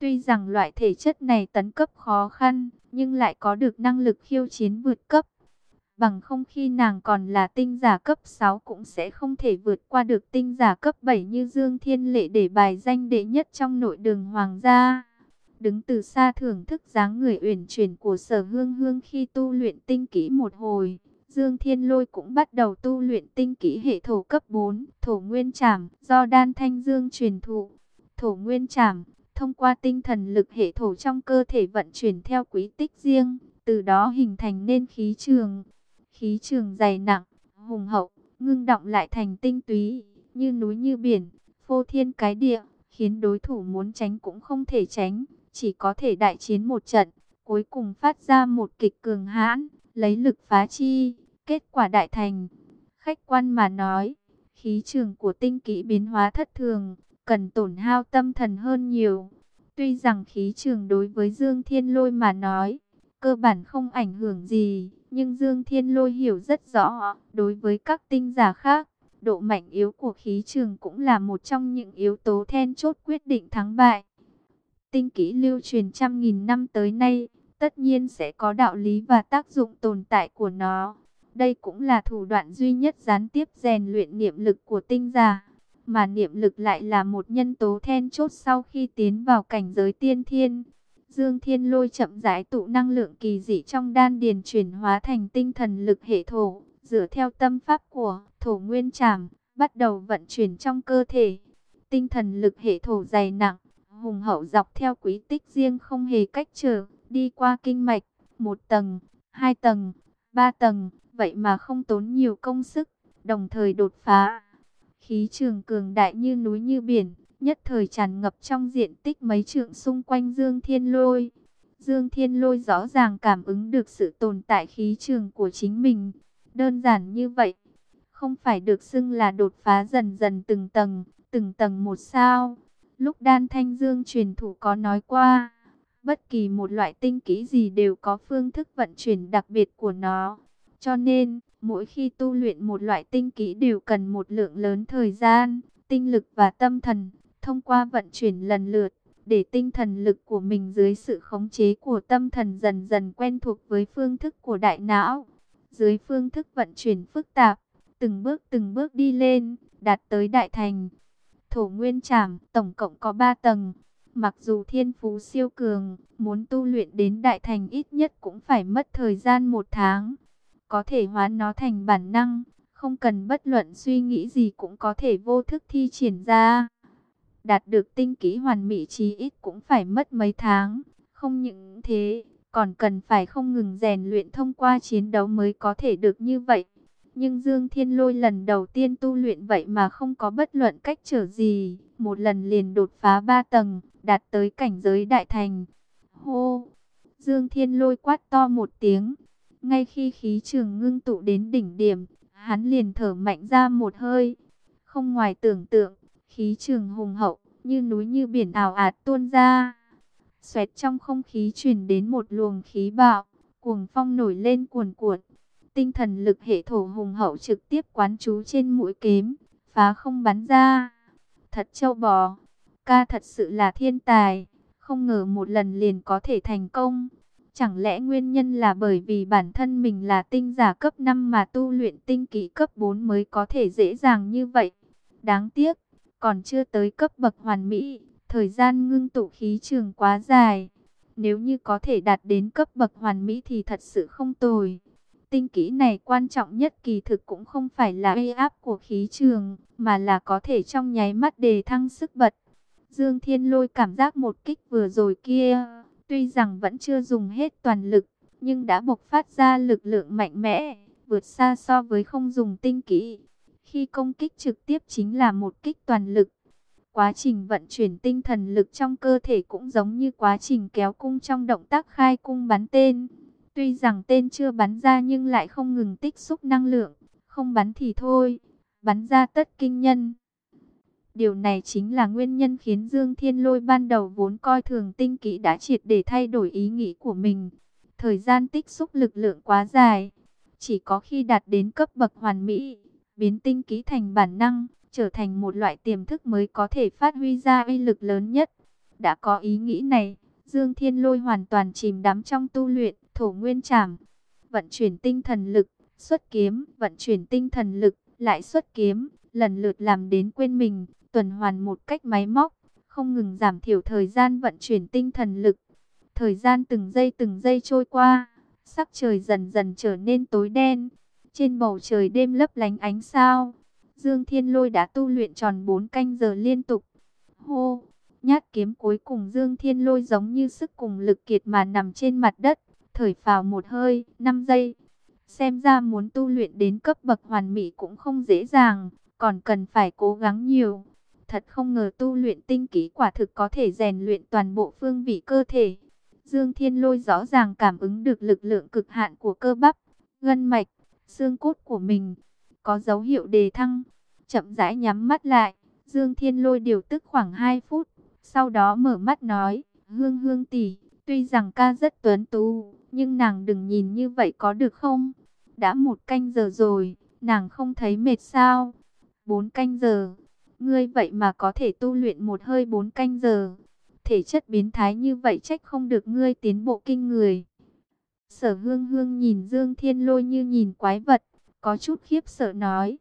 Tuy rằng loại thể chất này tấn cấp khó khăn, nhưng lại có được năng lực khiêu chiến vượt cấp. Bằng không khi nàng còn là tinh giả cấp sáu cũng sẽ không thể vượt qua được tinh giả cấp bảy như Dương Thiên Lệ để bài danh đệ nhất trong nội đường hoàng gia. Đứng từ xa thưởng thức dáng người uyển chuyển của Sở Hương Hương khi tu luyện tinh kỹ một hồi, Dương Thiên Lôi cũng bắt đầu tu luyện tinh kỹ hệ thổ cấp bốn, Thổ Nguyên Trảm, do Đan Thanh Dương truyền thụ. Thổ Nguyên Trảm, thông qua tinh thần lực hệ thổ trong cơ thể vận chuyển theo quý tích riêng, từ đó hình thành nên khí trường. Khí trường dày nặng, hùng hậu, ngưng đọng lại thành tinh túy, như núi như biển, phô thiên cái địa, khiến đối thủ muốn tránh cũng không thể tránh, chỉ có thể đại chiến một trận, cuối cùng phát ra một kịch cường hãn, lấy lực phá chi, kết quả đại thành. Khách quan mà nói, khí trường của tinh kỹ biến hóa thất thường, cần tổn hao tâm thần hơn nhiều. Tuy rằng khí trường đối với Dương Thiên Lôi mà nói, cơ bản không ảnh hưởng gì, nhưng Dương Thiên Lôi hiểu rất rõ, đối với các tinh giả khác, độ mạnh yếu của khí trường cũng là một trong những yếu tố then chốt quyết định thắng bại. Tinh kỹ lưu truyền trăm nghìn năm tới nay, tất nhiên sẽ có đạo lý và tác dụng tồn tại của nó. Đây cũng là thủ đoạn duy nhất gián tiếp rèn luyện niệm lực của tinh giả, mà niệm lực lại là một nhân tố then chốt sau khi tiến vào cảnh giới tiên thiên. Dương Thiên Lôi chậm rãi tụ năng lượng kỳ dị trong đan điền chuyển hóa thành tinh thần lực hệ thổ, dựa theo tâm pháp của Thổ Nguyên Trảm, bắt đầu vận chuyển trong cơ thể. Tinh thần lực hệ thổ dày nặng, hùng hậu dọc theo quý tích riêng không hề cách trở, đi qua kinh mạch, một tầng, hai tầng, ba tầng, vậy mà không tốn nhiều công sức, đồng thời đột phá. Khí trường cường đại như núi như biển, nhất thời tràn ngập trong diện tích mấy trượng xung quanh Dương Thiên Lôi. Dương Thiên Lôi rõ ràng cảm ứng được sự tồn tại khí trường của chính mình. Đơn giản như vậy, không phải được xưng là đột phá dần dần từng tầng, từng tầng một sao. Lúc Đan Thanh Dương truyền thủ có nói qua, bất kỳ một loại tinh kỹ gì đều có phương thức vận chuyển đặc biệt của nó. Cho nên, mỗi khi tu luyện một loại tinh kỹ đều cần một lượng lớn thời gian, tinh lực và tâm thần, thông qua vận chuyển lần lượt, để tinh thần lực của mình dưới sự khống chế của tâm thần dần dần quen thuộc với phương thức của đại não. Dưới phương thức vận chuyển phức tạp, từng bước từng bước đi lên, đạt tới đại thành. Thổ Nguyên Trảm tổng cộng có ba tầng. Mặc dù thiên phú siêu cường, muốn tu luyện đến đại thành ít nhất cũng phải mất thời gian một tháng. Có thể hóa nó thành bản năng, không cần bất luận suy nghĩ gì cũng có thể vô thức thi triển ra. Đạt được tinh kỹ hoàn mỹ chí ít cũng phải mất mấy tháng. Không những thế, còn cần phải không ngừng rèn luyện thông qua chiến đấu mới có thể được như vậy. Nhưng Dương Thiên Lôi lần đầu tiên tu luyện vậy mà không có bất luận cách trở gì, một lần liền đột phá ba tầng, đạt tới cảnh giới đại thành. Hô! Dương Thiên Lôi quát to một tiếng. Ngay khi khí trường ngưng tụ đến đỉnh điểm, hắn liền thở mạnh ra một hơi. Không ngoài tưởng tượng, khí trường hùng hậu, như núi như biển ào ạt tuôn ra. Xoẹt trong không khí truyền đến một luồng khí bạo, cuồng phong nổi lên cuồn cuộn. Tinh thần lực hệ thổ hùng hậu trực tiếp quán trú trên mũi kiếm, phá không bắn ra. Thật châu bò, ca thật sự là thiên tài, không ngờ một lần liền có thể thành công. Chẳng lẽ nguyên nhân là bởi vì bản thân mình là tinh giả cấp năm mà tu luyện tinh kỹ cấp bốn mới có thể dễ dàng như vậy? Đáng tiếc, còn chưa tới cấp bậc hoàn mỹ, thời gian ngưng tụ khí trường quá dài. Nếu như có thể đạt đến cấp bậc hoàn mỹ thì thật sự không tồi. Tinh kỹ này quan trọng nhất kỳ thực cũng không phải là uy áp của khí trường, mà là có thể trong nháy mắt đề thăng sức bật. Dương Thiên Lôi cảm giác một kích vừa rồi kia, tuy rằng vẫn chưa dùng hết toàn lực, nhưng đã bộc phát ra lực lượng mạnh mẽ, vượt xa so với không dùng tinh kỹ. Khi công kích trực tiếp chính là một kích toàn lực. Quá trình vận chuyển tinh thần lực trong cơ thể cũng giống như quá trình kéo cung trong động tác khai cung bắn tên. Tuy rằng tên chưa bắn ra nhưng lại không ngừng tích xúc năng lượng, không bắn thì thôi, bắn ra tất kinh nhân. Điều này chính là nguyên nhân khiến Dương Thiên Lôi ban đầu vốn coi thường tinh kỹ đã triệt để thay đổi ý nghĩ của mình. Thời gian tích xúc lực lượng quá dài, chỉ có khi đạt đến cấp bậc hoàn mỹ, biến tinh kỹ thành bản năng, trở thành một loại tiềm thức mới có thể phát huy ra uy lực lớn nhất. đã có ý nghĩ này, Dương Thiên Lôi hoàn toàn chìm đắm trong tu luyện Thổ Nguyên Trảm. Vận chuyển tinh thần lực, xuất kiếm, vận chuyển tinh thần lực, lại xuất kiếm, lần lượt làm đến quên mình, tuần hoàn một cách máy móc, không ngừng giảm thiểu thời gian vận chuyển tinh thần lực. Thời gian từng giây từng giây trôi qua, sắc trời dần dần trở nên tối đen. Trên bầu trời đêm lấp lánh ánh sao. Dương Thiên Lôi đã tu luyện tròn bốn canh giờ liên tục. Hô, nhát kiếm cuối cùng Dương Thiên Lôi giống như sức cùng lực kiệt mà nằm trên mặt đất, thở phào một hơi, năm giây. Xem ra muốn tu luyện đến cấp bậc hoàn mỹ cũng không dễ dàng, còn cần phải cố gắng nhiều. Thật không ngờ tu luyện tinh khí quả thực có thể rèn luyện toàn bộ phương vị cơ thể. Dương Thiên Lôi rõ ràng cảm ứng được lực lượng cực hạn của cơ bắp, gân mạch, xương cốt của mình. Có dấu hiệu đề thăng. Chậm rãi nhắm mắt lại, Dương Thiên Lôi điều tức khoảng hai phút. Sau đó mở mắt nói, Hương Hương tỷ, tuy rằng ca rất tuấn tú, nhưng nàng đừng nhìn như vậy có được không? Đã một canh giờ rồi, nàng không thấy mệt sao? Bốn canh giờ, ngươi vậy mà có thể tu luyện một hơi bốn canh giờ. Thể chất biến thái như vậy trách không được ngươi tiến bộ kinh người. Sở Hương Hương nhìn Dương Thiên Lôi như nhìn quái vật, có chút khiếp sợ nói.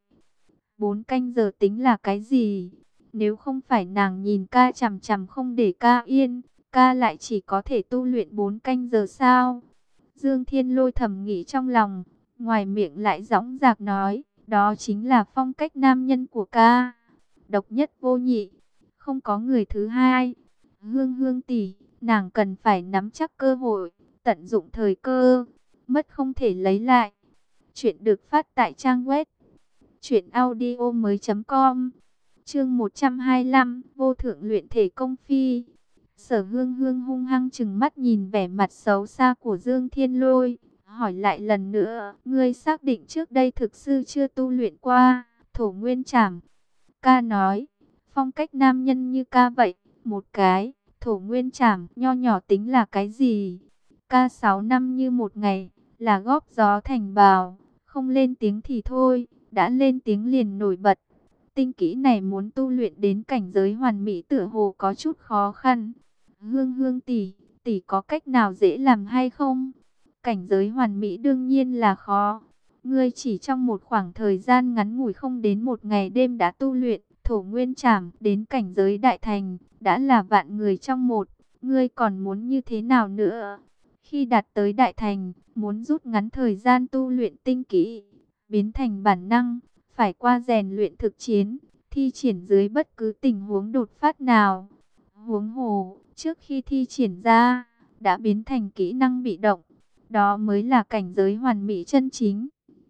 Bốn canh giờ tính là cái gì? Nếu không phải nàng nhìn ca chằm chằm không để ca yên, ca lại chỉ có thể tu luyện bốn canh giờ sao? Dương Thiên Lôi thầm nghĩ trong lòng, ngoài miệng lại dõng dạc nói, đó chính là phong cách nam nhân của ca. Độc nhất vô nhị, không có người thứ hai. Hương Hương tỷ, nàng cần phải nắm chắc cơ hội, tận dụng thời cơ, mất không thể lấy lại. Chuyện được phát tại trang web truyện audio mới chấm com. Chương một trăm hai mươi lăm, vô thượng luyện thể công phi. Sở Hương Hương hung hăng trừng mắt nhìn vẻ mặt xấu xa của Dương Thiên Lôi, hỏi lại lần nữa, ngươi xác định trước đây thực sư chưa tu luyện qua Thổ Nguyên Trảm? Ca nói, phong cách nam nhân như ca vậy, một cái Thổ Nguyên Trảm nho nhỏ tính là cái gì? Ca sáu năm như một ngày, là góp gió thành bào, không lên tiếng thì thôi, đã lên tiếng liền nổi bật. Tinh kỹ này muốn tu luyện đến cảnh giới hoàn mỹ tựa hồ có chút khó khăn. Hương Hương tỷ, tỷ có cách nào dễ làm hay không? Cảnh giới hoàn mỹ đương nhiên là khó. Ngươi chỉ trong một khoảng thời gian ngắn ngủi không đến một ngày đêm đã tu luyện Thổ Nguyên Trảm đến cảnh giới đại thành, đã là vạn người trong một. Ngươi còn muốn như thế nào nữa? Khi đạt tới đại thành, muốn rút ngắn thời gian tu luyện tinh kỹ, biến thành bản năng, phải qua rèn luyện thực chiến, thi triển dưới bất cứ tình huống đột phát nào. Huống hồ, trước khi thi triển ra, đã biến thành kỹ năng bị động. Đó mới là cảnh giới hoàn mỹ chân chính.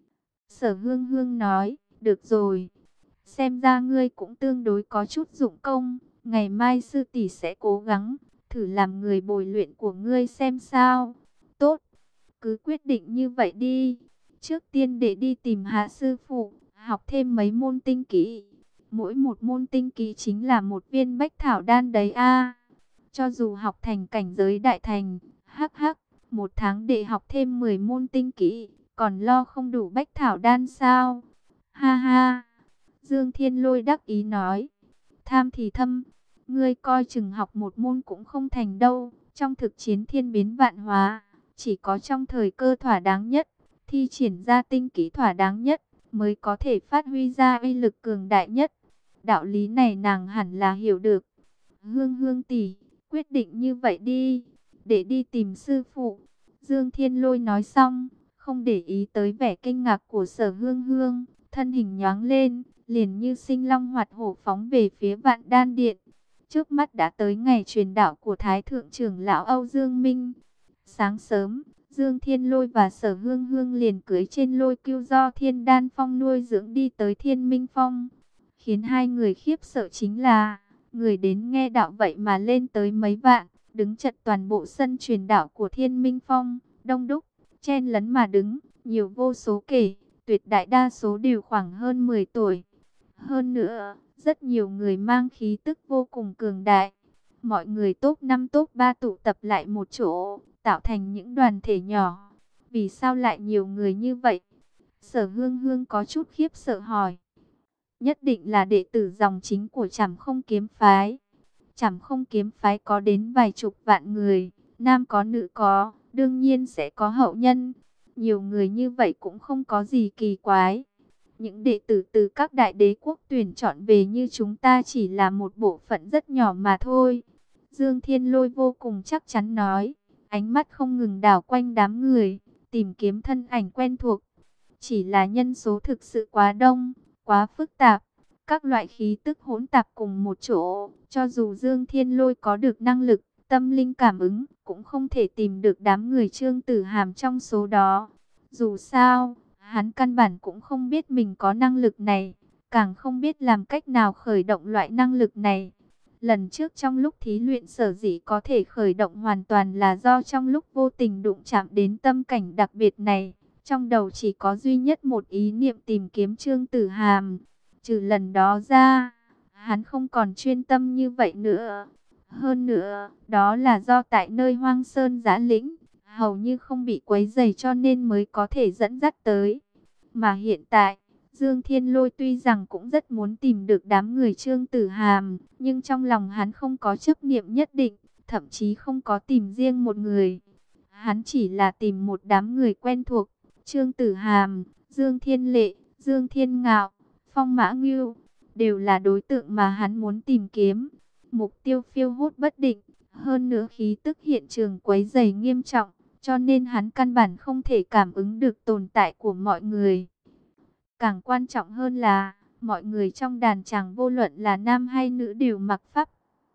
Sở Hương Hương nói, được rồi. Xem ra ngươi cũng tương đối có chút dụng công. Ngày mai sư tỷ sẽ cố gắng, thử làm người bồi luyện của ngươi xem sao. Tốt, cứ quyết định như vậy đi. Trước tiên để đi tìm hạ sư phụ, học thêm mấy môn tinh kỹ. Mỗi một môn tinh kỹ chính là một viên bách thảo đan đấy a. Cho dù học thành cảnh giới đại thành, hắc hắc, một tháng để học thêm mười môn tinh kỹ, còn lo không đủ bách thảo đan sao? Ha ha! Dương Thiên Lôi đắc ý nói, tham thì thâm, ngươi coi chừng học một môn cũng không thành đâu. Trong thực chiến thiên biến vạn hóa, chỉ có trong thời cơ thỏa đáng nhất, thi triển ra tinh kỹ thỏa đáng nhất, mới có thể phát huy ra uy lực cường đại nhất. Đạo lý này nàng hẳn là hiểu được. Hương Hương tỷ, quyết định như vậy đi, để đi tìm sư phụ. Dương Thiên Lôi nói xong, không để ý tới vẻ kinh ngạc của Sở Hương Hương, thân hình nhoáng lên, liền như sinh long hoạt hổ phóng về phía Vạn Đan Điện. Trước mắt đã tới ngày truyền đạo của Thái Thượng trưởng lão Âu Dương Minh. Sáng sớm, Dương Thiên Lôi và Sở Hương Hương liền cưỡi trên lôi cưu do Thiên Đan Phong nuôi dưỡng đi tới Thiên Minh Phong. Khiến hai người khiếp sợ chính là, người đến nghe đạo vậy mà lên tới mấy vạn, đứng chật toàn bộ sân truyền đạo của Thiên Minh Phong, đông đúc, chen lấn mà đứng, nhiều vô số kể, tuyệt đại đa số đều khoảng hơn mười tuổi. Hơn nữa, rất nhiều người mang khí tức vô cùng cường đại. Mọi người top năm top ba tụ tập lại một chỗ, tạo thành những đoàn thể nhỏ. Vì sao lại nhiều người như vậy? Sở Hương Hương có chút khiếp sợ hỏi. Nhất định là đệ tử dòng chính của Trảm Không Kiếm Phái. Trảm Không kiếm phái có đến vài chục vạn người, nam có nữ có, đương nhiên sẽ có hậu nhân. Nhiều người như vậy cũng không có gì kỳ quái. Những đệ tử từ các đại đế quốc tuyển chọn về như chúng ta chỉ là một bộ phận rất nhỏ mà thôi. Dương Thiên Lôi vô cùng chắc chắn nói, ánh mắt không ngừng đảo quanh đám người, tìm kiếm thân ảnh quen thuộc. Chỉ là nhân số thực sự quá đông, quá phức tạp, các loại khí tức hỗn tạp cùng một chỗ, cho dù Dương Thiên Lôi có được năng lực, tâm linh cảm ứng, cũng không thể tìm được đám người Trương Tử Hàm trong số đó. Dù sao, hắn căn bản cũng không biết mình có năng lực này, càng không biết làm cách nào khởi động loại năng lực này. Lần trước trong lúc thí luyện sở dĩ có thể khởi động hoàn toàn là do trong lúc vô tình đụng chạm đến tâm cảnh đặc biệt này. Trong đầu chỉ có duy nhất một ý niệm tìm kiếm Trương Tử Hàm. Trừ lần đó ra, hắn không còn chuyên tâm như vậy nữa. Hơn nữa, đó là do tại nơi Hoang Sơn Giã Lĩnh, hầu như không bị quấy rầy cho nên mới có thể dẫn dắt tới. Mà hiện tại, Dương Thiên Lôi tuy rằng cũng rất muốn tìm được đám người Trương Tử Hàm, nhưng trong lòng hắn không có chấp niệm nhất định, thậm chí không có tìm riêng một người. Hắn chỉ là tìm một đám người quen thuộc, Trương Tử Hàm, Dương Thiên Lệ, Dương Thiên Ngạo, Phong Mã Ngưu, đều là đối tượng mà hắn muốn tìm kiếm. Mục tiêu phiêu hốt bất định, hơn nữa khí tức hiện trường quấy rầy nghiêm trọng, cho nên hắn căn bản không thể cảm ứng được tồn tại của mọi người. Càng quan trọng hơn là, mọi người trong đàn tràng vô luận là nam hay nữ đều mặc pháp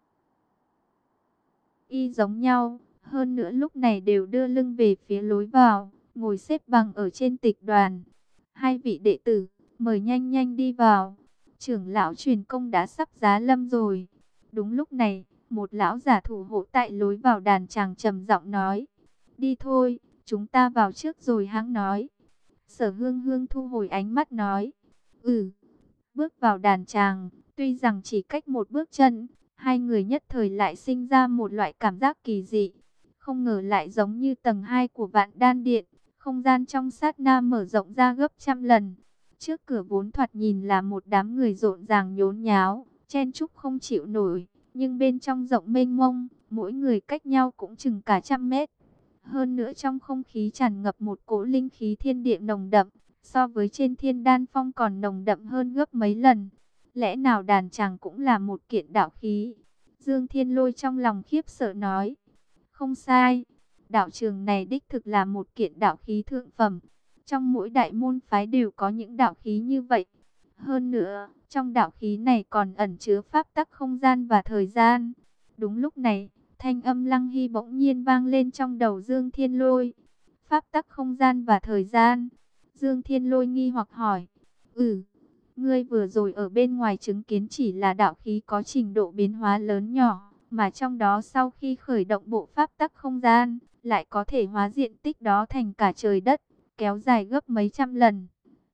y giống nhau, hơn nữa lúc này đều đưa lưng về phía lối vào, ngồi xếp bằng ở trên tịch đoàn. Hai vị đệ tử, mời nhanh nhanh đi vào. Trưởng lão truyền công đã sắp giá lâm rồi. Đúng lúc này, một lão giả thủ hộ tại lối vào đàn tràng trầm giọng nói, đi thôi, chúng ta vào trước rồi hãng nói. Sở Hương Hương thu hồi ánh mắt nói, ừ. Bước vào đàn tràng, tuy rằng chỉ cách một bước chân, hai người nhất thời lại sinh ra một loại cảm giác kỳ dị. Không ngờ lại giống như tầng hai của Vạn Đan Điện, không gian trong sát na mở rộng ra gấp trăm lần. Trước cửa vốn thoạt nhìn là một đám người rộn ràng nhốn nháo, chen chúc không chịu nổi, nhưng bên trong rộng mênh mông, mỗi người cách nhau cũng chừng cả trăm mét. Hơn nữa trong không khí tràn ngập một cỗ linh khí thiên địa nồng đậm, so với trên Thiên Đan Phong còn nồng đậm hơn gấp mấy lần. Lẽ nào đàn tràng cũng là một kiện đạo khí? Dương Thiên Lôi trong lòng khiếp sợ nói, không sai, đạo trường này đích thực là một kiện đạo khí thượng phẩm. Trong mỗi đại môn phái đều có những đạo khí như vậy. Hơn nữa, trong đạo khí này còn ẩn chứa pháp tắc không gian và thời gian. Đúng lúc này, thanh âm Lăng Hy bỗng nhiên vang lên trong đầu Dương Thiên Lôi. Pháp tắc không gian và thời gian. Dương Thiên Lôi nghi hoặc hỏi, ừ, ngươi vừa rồi ở bên ngoài chứng kiến chỉ là đạo khí có trình độ biến hóa lớn nhỏ, mà trong đó sau khi khởi động bộ pháp tắc không gian, lại có thể hóa diện tích đó thành cả trời đất, kéo dài gấp mấy trăm lần.